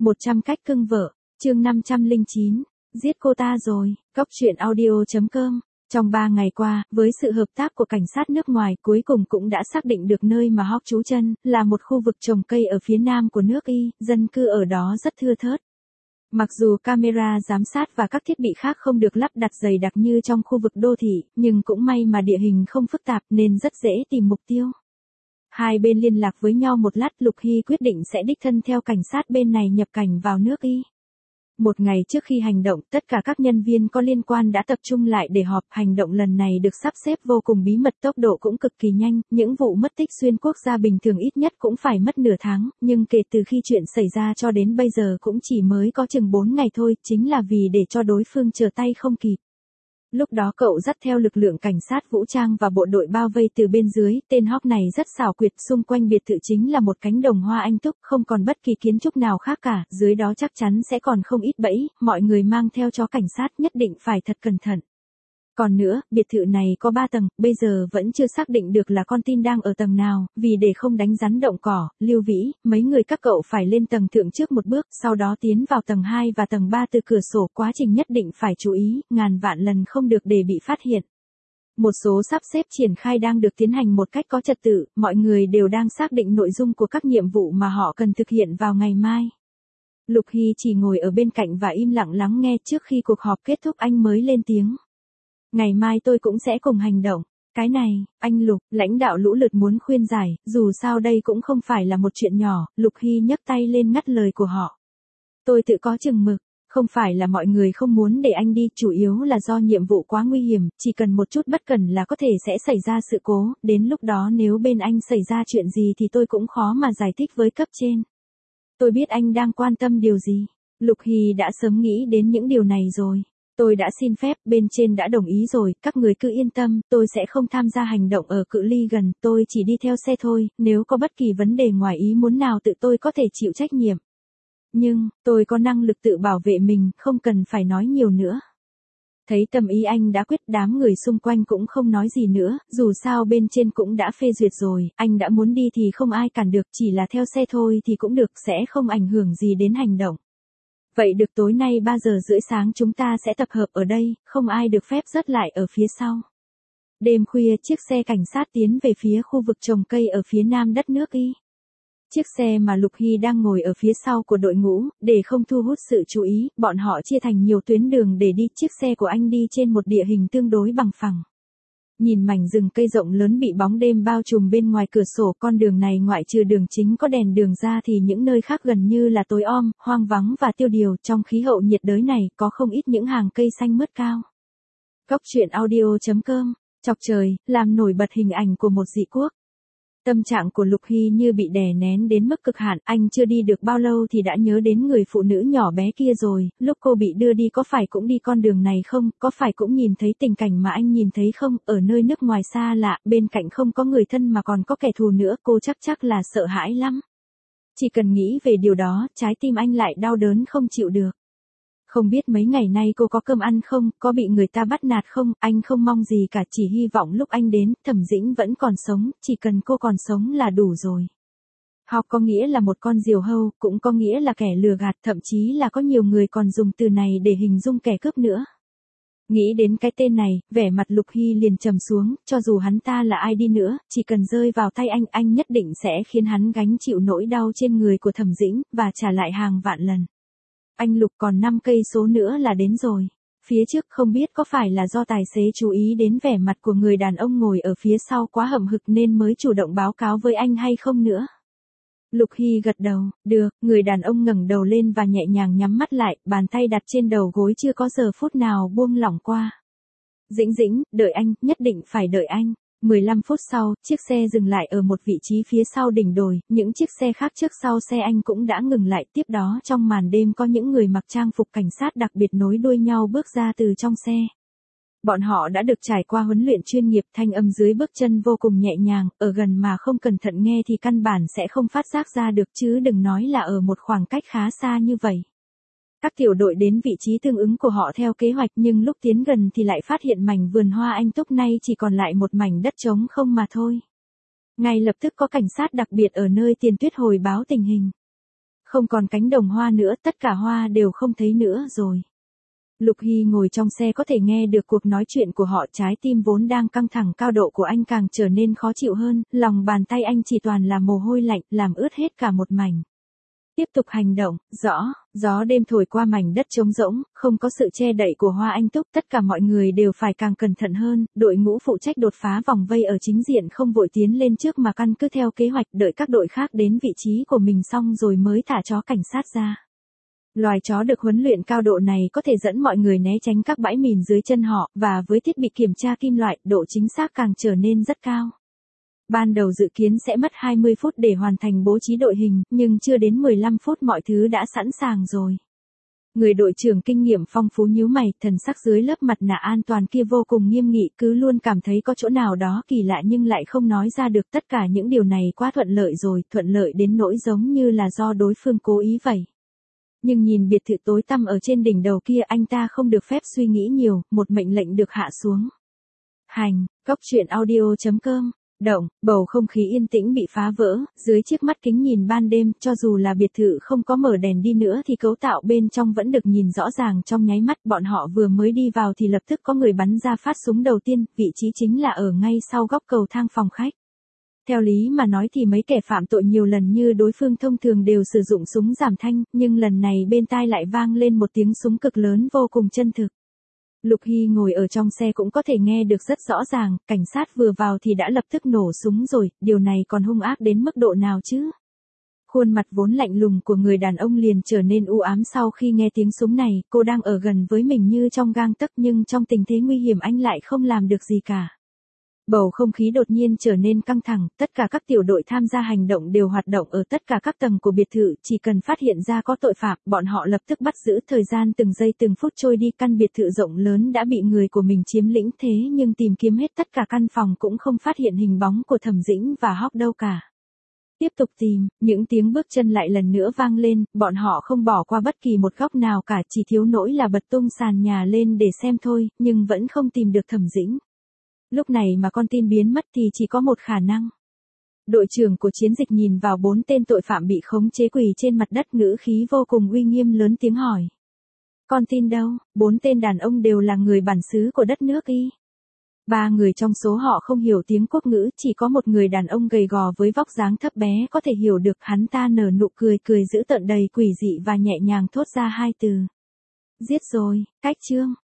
100 cách cưng vợ, chương 509, giết cô ta rồi, Cóc truyện audio.com. Trong 3 ngày qua, với sự hợp tác của cảnh sát nước ngoài, cuối cùng cũng đã xác định được nơi mà Hawk trú chân, là một khu vực trồng cây ở phía nam của nước Y, dân cư ở đó rất thưa thớt. Mặc dù camera giám sát và các thiết bị khác không được lắp đặt dày đặc như trong khu vực đô thị, nhưng cũng may mà địa hình không phức tạp nên rất dễ tìm mục tiêu. Hai bên liên lạc với nhau một lát, Lục Hy quyết định sẽ đích thân theo cảnh sát bên này nhập cảnh vào nước Y. Một ngày trước khi hành động, tất cả các nhân viên có liên quan đã tập trung lại để họp. Hành động lần này được sắp xếp vô cùng bí mật, tốc độ cũng cực kỳ nhanh, những vụ mất tích xuyên quốc gia bình thường ít nhất cũng phải mất nửa tháng, nhưng kể từ khi chuyện xảy ra cho đến bây giờ cũng chỉ mới có chừng 4 ngày thôi, chính là vì để cho đối phương trở tay không kịp. Lúc đó cậu dắt theo lực lượng cảnh sát vũ trang và bộ đội bao vây từ bên dưới, tên Hawk này rất xảo quyệt, xung quanh biệt thự chính là một cánh đồng hoa anh túc, không còn bất kỳ kiến trúc nào khác cả, dưới đó chắc chắn sẽ còn không ít bẫy, mọi người mang theo cho cảnh sát nhất định phải thật cẩn thận. Còn nữa, biệt thự này có 3 tầng, bây giờ vẫn chưa xác định được là con tin đang ở tầng nào, vì để không đánh rắn động cỏ, Lưu Vĩ, mấy người các cậu phải lên tầng thượng trước một bước, sau đó tiến vào tầng 2 và tầng 3 từ cửa sổ, quá trình nhất định phải chú ý, ngàn vạn lần không được để bị phát hiện. Một số sắp xếp triển khai đang được tiến hành một cách có trật tự, mọi người đều đang xác định nội dung của các nhiệm vụ mà họ cần thực hiện vào ngày mai. Lục Hy chỉ ngồi ở bên cạnh và im lặng lắng nghe, trước khi cuộc họp kết thúc anh mới lên tiếng. Ngày mai tôi cũng sẽ cùng hành động. Cái này, anh Lục, lãnh đạo Lũ Lượt muốn khuyên giải, dù sao đây cũng không phải là một chuyện nhỏ, Lục Hy nhấc tay lên ngắt lời của họ. Tôi tự có chừng mực, không phải là mọi người không muốn để anh đi, chủ yếu là do nhiệm vụ quá nguy hiểm, chỉ cần một chút bất cẩn là có thể sẽ xảy ra sự cố, đến lúc đó nếu bên anh xảy ra chuyện gì thì tôi cũng khó mà giải thích với cấp trên. Tôi biết anh đang quan tâm điều gì, Lục Hy đã sớm nghĩ đến những điều này rồi. Tôi đã xin phép, bên trên đã đồng ý rồi, các người cứ yên tâm, tôi sẽ không tham gia hành động ở cự ly gần, tôi chỉ đi theo xe thôi, nếu có bất kỳ vấn đề ngoài ý muốn nào tự tôi có thể chịu trách nhiệm. Nhưng, tôi có năng lực tự bảo vệ mình, không cần phải nói nhiều nữa. Thấy tâm ý anh đã quyết, đám người xung quanh cũng không nói gì nữa, dù sao bên trên cũng đã phê duyệt rồi, anh đã muốn đi thì không ai cản được, chỉ là theo xe thôi thì cũng được, sẽ không ảnh hưởng gì đến hành động. Vậy được, tối nay 3 giờ rưỡi sáng chúng ta sẽ tập hợp ở đây, không ai được phép dứt lại ở phía sau. Đêm khuya, chiếc xe cảnh sát tiến về phía khu vực trồng cây ở phía nam đất nước Y. Chiếc xe mà Lục Hy đang ngồi ở phía sau của đội ngũ, để không thu hút sự chú ý, bọn họ chia thành nhiều tuyến đường để đi, chiếc xe của anh đi trên một địa hình tương đối bằng phẳng. Nhìn mảnh rừng cây rộng lớn bị bóng đêm bao trùm bên ngoài cửa sổ, con đường này ngoại trừ đường chính có đèn đường ra thì những nơi khác gần như là tối om, hoang vắng và tiêu điều, trong khí hậu nhiệt đới này có không ít những hàng cây xanh mướt cao. Cóc truyện audio.com, chọc trời, làm nổi bật hình ảnh của một dị quốc. Tâm trạng của Lục Hy như bị đè nén đến mức cực hạn, anh chưa đi được bao lâu thì đã nhớ đến người phụ nữ nhỏ bé kia rồi, lúc cô bị đưa đi có phải cũng đi con đường này không, có phải cũng nhìn thấy tình cảnh mà anh nhìn thấy không, ở nơi nước ngoài xa lạ, bên cạnh không có người thân mà còn có kẻ thù nữa, cô chắc là sợ hãi lắm. Chỉ cần nghĩ về điều đó, trái tim anh lại đau đớn không chịu được. Không biết mấy ngày nay cô có cơm ăn không, có bị người ta bắt nạt không, anh không mong gì cả, chỉ hy vọng lúc anh đến, Thẩm Dĩnh vẫn còn sống, chỉ cần cô còn sống là đủ rồi. Hawk có nghĩa là một con diều hâu, cũng có nghĩa là kẻ lừa gạt, thậm chí là có nhiều người còn dùng từ này để hình dung kẻ cướp nữa. Nghĩ đến cái tên này, vẻ mặt Lục Hy liền trầm xuống, cho dù hắn ta là ai đi nữa, chỉ cần rơi vào tay anh nhất định sẽ khiến hắn gánh chịu nỗi đau trên người của Thẩm Dĩnh, và trả lại hàng vạn lần. Anh Lục, còn 5 cây số nữa là đến rồi. Phía trước không biết có phải là do tài xế chú ý đến vẻ mặt của người đàn ông ngồi ở phía sau quá hậm hực nên mới chủ động báo cáo với anh hay không nữa. Lục Hy gật đầu, được, người đàn ông ngẩng đầu lên và nhẹ nhàng nhắm mắt lại, bàn tay đặt trên đầu gối chưa có giờ phút nào buông lỏng qua. Dĩnh, đợi anh, nhất định phải đợi anh. 15 phút sau, chiếc xe dừng lại ở một vị trí phía sau đỉnh đồi, những chiếc xe khác trước sau xe anh cũng đã ngừng lại, tiếp đó trong màn đêm có những người mặc trang phục cảnh sát đặc biệt nối đuôi nhau bước ra từ trong xe. Bọn họ đã được trải qua huấn luyện chuyên nghiệp, thanh âm dưới bước chân vô cùng nhẹ nhàng, ở gần mà không cẩn thận nghe thì căn bản sẽ không phát giác ra được, chứ đừng nói là ở một khoảng cách khá xa như vậy. Các tiểu đội đến vị trí tương ứng của họ theo kế hoạch, nhưng lúc tiến gần thì lại phát hiện mảnh vườn hoa anh túc nay chỉ còn lại một mảnh đất trống không mà thôi. Ngay lập tức có cảnh sát đặc biệt ở nơi tiền tuyết hồi báo tình hình. Không còn cánh đồng hoa nữa, tất cả hoa đều không thấy nữa rồi. Lục Hy ngồi trong xe có thể nghe được cuộc nói chuyện của họ, trái tim vốn đang căng thẳng cao độ của anh càng trở nên khó chịu hơn, lòng bàn tay anh chỉ toàn là mồ hôi lạnh, làm ướt hết cả một mảnh. Tiếp tục hành động, gió đêm thổi qua mảnh đất trống rỗng, không có sự che đậy của Hoa Anh Túc, tất cả mọi người đều phải càng cẩn thận hơn, đội ngũ phụ trách đột phá vòng vây ở chính diện không vội tiến lên trước mà căn cứ theo kế hoạch đợi các đội khác đến vị trí của mình xong rồi mới thả chó cảnh sát ra. Loài chó được huấn luyện cao độ này có thể dẫn mọi người né tránh các bãi mìn dưới chân họ, và với thiết bị kiểm tra kim loại, độ chính xác càng trở nên rất cao. Ban đầu dự kiến sẽ mất 20 phút để hoàn thành bố trí đội hình, nhưng chưa đến 15 phút mọi thứ đã sẵn sàng rồi. Người đội trưởng kinh nghiệm phong phú nhíu mày, thần sắc dưới lớp mặt nạ an toàn kia vô cùng nghiêm nghị, cứ luôn cảm thấy có chỗ nào đó kỳ lạ nhưng lại không nói ra được. Tất cả những điều này quá thuận lợi rồi, thuận lợi đến nỗi giống như là do đối phương cố ý vậy. Nhưng nhìn biệt thự tối tăm ở trên đỉnh đầu kia, anh ta không được phép suy nghĩ nhiều, một mệnh lệnh được hạ xuống. Hành, góc truyện audio.com. Động, bầu không khí yên tĩnh bị phá vỡ, dưới chiếc mắt kính nhìn ban đêm, cho dù là biệt thự không có mở đèn đi nữa thì cấu tạo bên trong vẫn được nhìn rõ ràng trong nháy mắt. Bọn họ vừa mới đi vào thì lập tức có người bắn ra phát súng đầu tiên, vị trí chính là ở ngay sau góc cầu thang phòng khách. Theo lý mà nói thì mấy kẻ phạm tội nhiều lần như đối phương thông thường đều sử dụng súng giảm thanh, nhưng lần này bên tai lại vang lên một tiếng súng cực lớn vô cùng chân thực. Lục Hy ngồi ở trong xe cũng có thể nghe được rất rõ ràng, cảnh sát vừa vào thì đã lập tức nổ súng rồi, điều này còn hung ác đến mức độ nào chứ? Khuôn mặt vốn lạnh lùng của người đàn ông liền trở nên u ám sau khi nghe tiếng súng này, cô đang ở gần với mình như trong gang tấc nhưng trong tình thế nguy hiểm anh lại không làm được gì cả. Bầu không khí đột nhiên trở nên căng thẳng, tất cả các tiểu đội tham gia hành động đều hoạt động ở tất cả các tầng của biệt thự, chỉ cần phát hiện ra có tội phạm, bọn họ lập tức bắt giữ. Thời gian từng giây từng phút trôi đi, căn biệt thự rộng lớn đã bị người của mình chiếm lĩnh, thế nhưng tìm kiếm hết tất cả căn phòng cũng không phát hiện hình bóng của Thẩm Dĩnh và Hóc đâu cả. Tiếp tục tìm, những tiếng bước chân lại lần nữa vang lên, bọn họ không bỏ qua bất kỳ một góc nào cả, chỉ thiếu nỗi là bật tung sàn nhà lên để xem thôi, nhưng vẫn không tìm được Thẩm Dĩnh. Lúc này mà con tin biến mất thì chỉ có một khả năng. Đội trưởng của chiến dịch nhìn vào 4 tên tội phạm bị khống chế quỳ trên mặt đất, ngữ khí vô cùng uy nghiêm lớn tiếng hỏi. Con tin đâu? 4 tên đàn ông đều là người bản xứ của đất nước Y. 3 người trong số họ không hiểu tiếng quốc ngữ, chỉ có một người đàn ông gầy gò với vóc dáng thấp bé có thể hiểu được. Hắn ta nở nụ cười dữ tợn đầy quỷ dị và nhẹ nhàng thốt ra 2 từ. Giết rồi, cách chương.